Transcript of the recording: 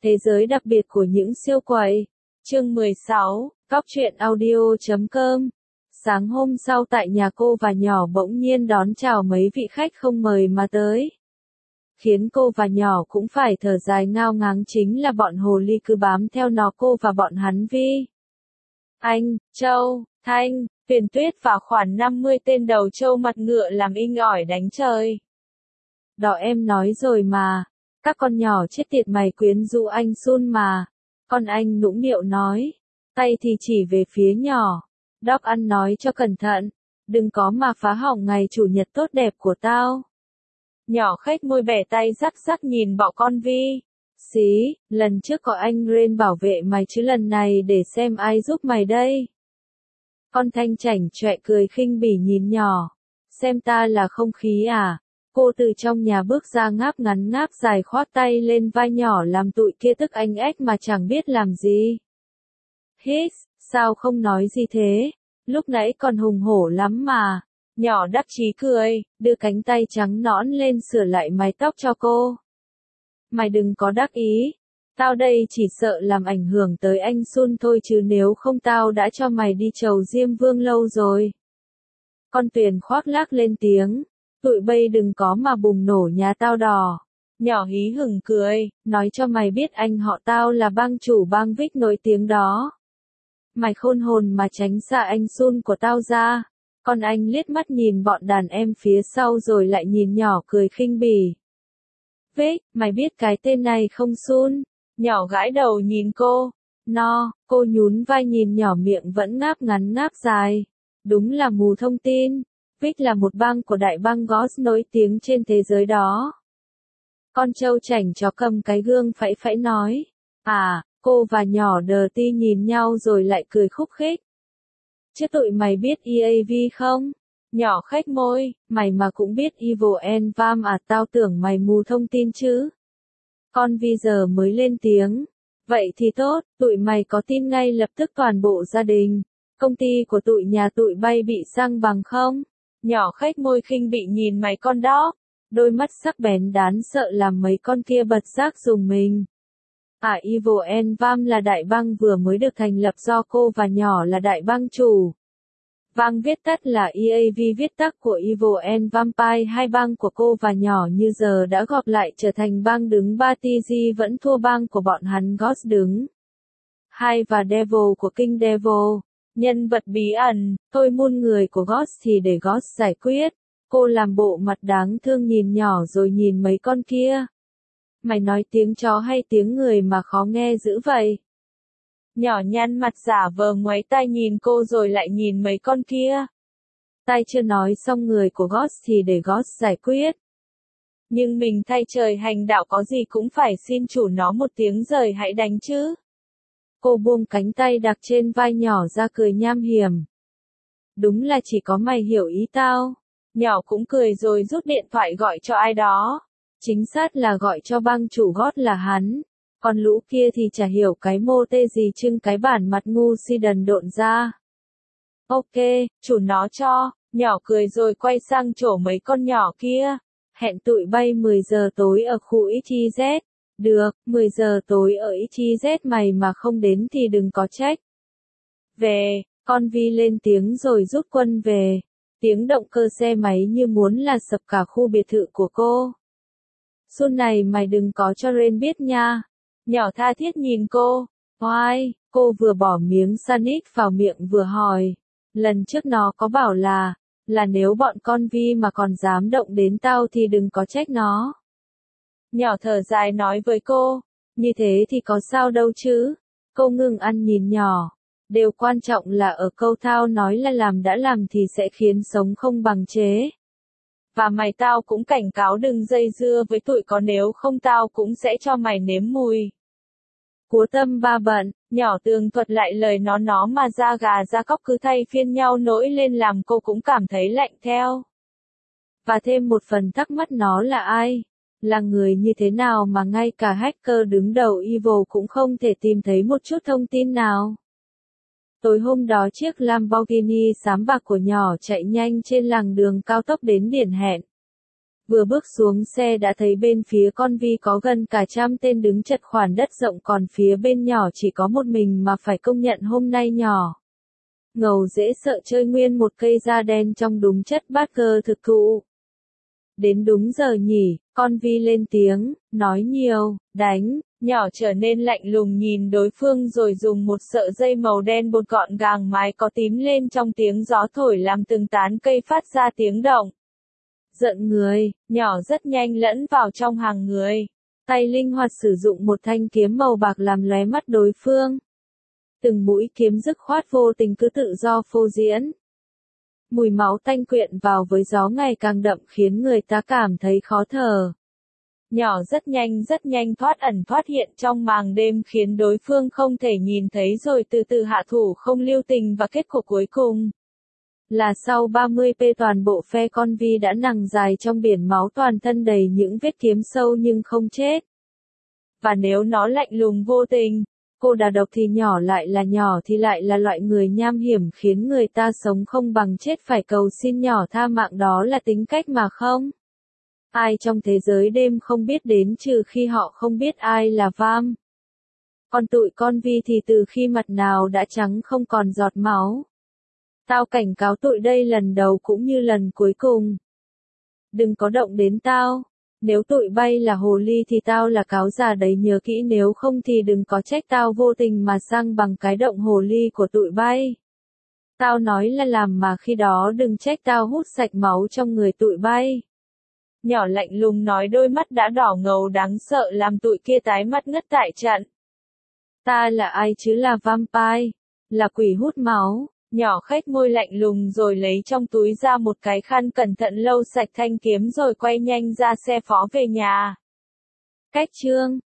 Thế giới đặc biệt của những siêu quậy. Chương 16, Cóc truyện audio.com. Sáng hôm sau tại nhà cô và nhỏ bỗng nhiên đón chào mấy vị khách không mời mà tới. Khiến cô và nhỏ cũng phải thở dài ngao ngáng chính là bọn hồ ly cứ bám theo nó cô và bọn hắn Vi. Anh, Châu, Thanh, Tuyền Tuyết và khoảng 50 tên đầu trâu mặt ngựa làm inh ỏi đánh trời. Đó em nói rồi mà, các con nhỏ chết tiệt mày quyến rũ anh Sun mà. Con anh nũng nịu nói, tay thì chỉ về phía nhỏ. Đóc ăn nói cho cẩn thận, đừng có mà phá hỏng ngày chủ nhật tốt đẹp của tao. Nhỏ khách môi bẻ tay rắc rắc nhìn bọ con Vi. Xí, lần trước có anh Ren bảo vệ mày chứ lần này để xem ai giúp mày đây. Con Thanh chảnh chọe cười khinh bỉ nhìn nhỏ. Xem ta là không khí à? Cô từ trong nhà bước ra ngáp ngắn ngáp dài khoác tay lên vai nhỏ làm tụi kia tức anh ếch mà chẳng biết làm gì. Hít, sao không nói gì thế? Lúc nãy còn hùng hổ lắm mà. Nhỏ đắc chí cười, đưa cánh tay trắng nõn lên sửa lại mái tóc cho cô. Mày đừng có đắc ý. Tao đây chỉ sợ làm ảnh hưởng tới anh Sun thôi chứ nếu không tao đã cho mày đi chầu Diêm Vương lâu rồi. Con Tuyền khoác lác lên tiếng. Tụi bay đừng có mà bùng nổ nhà tao đỏ. Nhỏ hí hửng cười, nói cho mày biết anh họ tao là bang chủ bang Vic nổi tiếng đó. Mày khôn hồn mà tránh xa anh Sun của tao ra. Con anh liếc mắt nhìn bọn đàn em phía sau rồi lại nhìn nhỏ cười khinh bỉ. Vic, mày biết cái tên này không Sun? Nhỏ gãi đầu nhìn cô. Cô nhún vai nhìn nhỏ miệng vẫn ngáp ngắn ngáp dài. Đúng là mù thông tin. Vic là một bang của đại bang Ghost nổi tiếng trên thế giới đó. Con trâu chảnh chó cầm cái gương phẩy phẩy nói. À, cô và nhỏ đờ ti nhìn nhau rồi lại cười khúc khích. Chứ tụi mày biết EAV không? Nhỏ khách môi, mày mà cũng biết Evil and Vam à, tao tưởng mày mù thông tin chứ. Con Vi giờ mới lên tiếng. Vậy thì tốt, tụi mày có tin ngay lập tức toàn bộ gia đình. Công ty của tụi nhà tụi bay bị sang bằng không? Nhỏ khách môi khinh bị nhìn mày con đó. Đôi mắt sắc bén đáng sợ làm mấy con kia bật giác dùng mình. À, Evil and Vam là đại bang vừa mới được thành lập do cô và nhỏ là đại bang chủ. Bang viết tắt là EAV, viết tắt của Evil and Vampire. Hai bang của cô và nhỏ như giờ đã gộp lại trở thành bang đứng 3, TG vẫn thua bang của bọn hắn Ghost đứng 2 và Devil của King Devil. Nhân vật bí ẩn, tôi muôn người của Ghost thì để Ghost giải quyết. Cô làm bộ mặt đáng thương nhìn nhỏ rồi nhìn mấy con kia. Mày nói tiếng chó hay tiếng người mà khó nghe dữ vậy? Nhỏ nhăn mặt giả vờ ngoáy tai nhìn cô rồi lại nhìn mấy con kia. Tai chưa nói xong người của Ghost thì để Ghost giải quyết. Nhưng mình thay trời hành đạo có gì cũng phải xin chủ nó một tiếng rời hãy đánh chứ. Cô buông cánh tay đặt trên vai nhỏ ra cười nham hiểm. Đúng là chỉ có mày hiểu ý tao. Nhỏ cũng cười rồi rút điện thoại gọi cho ai đó. Chính xác là gọi cho bang chủ gót là hắn. Còn lũ kia thì chả hiểu cái mô tê gì trưng cái bản mặt ngu si đần độn ra. Ok, chủ nó cho. Nhỏ cười rồi quay sang chỗ mấy con nhỏ kia. Hẹn tụi bay 10 giờ tối ở khu XYZ. Được, 10 giờ tối ở XYZ mày mà không đến thì đừng có trách. Về, con Vi lên tiếng rồi rút quân về. Tiếng động cơ xe máy như muốn là sập cả khu biệt thự của cô. Xuân này mày đừng có cho Ren biết nha. Nhỏ tha thiết nhìn cô. Oai, cô vừa bỏ miếng Sanic vào miệng vừa hỏi. Lần trước nó có bảo là nếu bọn con Vi mà còn dám động đến tao thì đừng có trách nó. Nhỏ thở dài nói với cô. Như thế thì có sao đâu chứ. Cô ngừng ăn nhìn nhỏ. Điều quan trọng là ở câu tao nói là làm đã làm thì sẽ khiến sống không bằng chế. Và mày tao cũng cảnh cáo đừng dây dưa với tụi có nếu không tao cũng sẽ cho mày nếm mùi. Cúa tâm ba bận, nhỏ tường thuật lại lời nó mà da gà da cóc cứ thay phiên nhau nổi lên làm cô cũng cảm thấy lạnh theo. Và thêm một phần thắc mắc nó là ai? Là người như thế nào mà ngay cả hacker đứng đầu Evil cũng không thể tìm thấy một chút thông tin nào? Tối hôm đó chiếc Lamborghini xám bạc của nhỏ chạy nhanh trên làn đường cao tốc đến điểm hẹn. Vừa bước xuống xe đã thấy bên phía con Vi có gần cả 100 tên đứng chật khoản đất rộng, còn phía bên nhỏ chỉ có một mình mà phải công nhận hôm nay nhỏ ngầu dễ sợ, chơi nguyên một cây da đen trong đúng chất bát cơ thực cụ. Đến đúng giờ nhỉ, con Vi lên tiếng, nói nhiều, đánh. Nhỏ trở nên lạnh lùng nhìn đối phương rồi dùng một sợi dây màu đen buộc gọn gàng mái có tím lên, trong tiếng gió thổi làm từng tán cây phát ra tiếng động. Giận người, nhỏ rất nhanh lẫn vào trong hàng người. Tay linh hoạt sử dụng một thanh kiếm màu bạc làm lóe mắt đối phương. Từng mũi kiếm dứt khoát vô tình cứ tự do phô diễn. Mùi máu tanh quyện vào với gió ngày càng đậm khiến người ta cảm thấy khó thở. Nhỏ rất nhanh thoát ẩn thoát hiện trong màn đêm khiến đối phương không thể nhìn thấy, rồi từ từ hạ thủ không lưu tình, và kết cục cuối cùng là sau 30p toàn bộ phe con Vi đã nằm dài trong biển máu, toàn thân đầy những vết kiếm sâu nhưng không chết. Và nếu nó lạnh lùng vô tình, cô đà độc thì nhỏ lại là loại người nham hiểm khiến người ta sống không bằng chết phải cầu xin nhỏ tha mạng, đó là tính cách mà không ai trong thế giới đêm không biết đến, trừ khi họ không biết ai là Vam. Còn tụi con Vi thì từ khi mặt nào đã trắng không còn giọt máu. Tao cảnh cáo tụi đây lần đầu cũng như lần cuối cùng. Đừng có động đến tao. Nếu tụi bay là hồ ly thì tao là cáo già đấy, nhớ kỹ, nếu không thì đừng có trách tao vô tình mà sang bằng cái động hồ ly của tụi bay. Tao nói là làm mà khi đó đừng trách tao hút sạch máu trong người tụi bay. Nhỏ lạnh lùng nói, đôi mắt đã đỏ ngầu đáng sợ làm tụi kia tái mắt ngất tại trận. Ta là ai chứ, là vampire, là quỷ hút máu. Nhỏ khếch môi lạnh lùng rồi lấy trong túi ra một cái khăn, cẩn thận lau sạch thanh kiếm rồi quay nhanh ra xe phó về nhà. Cách chương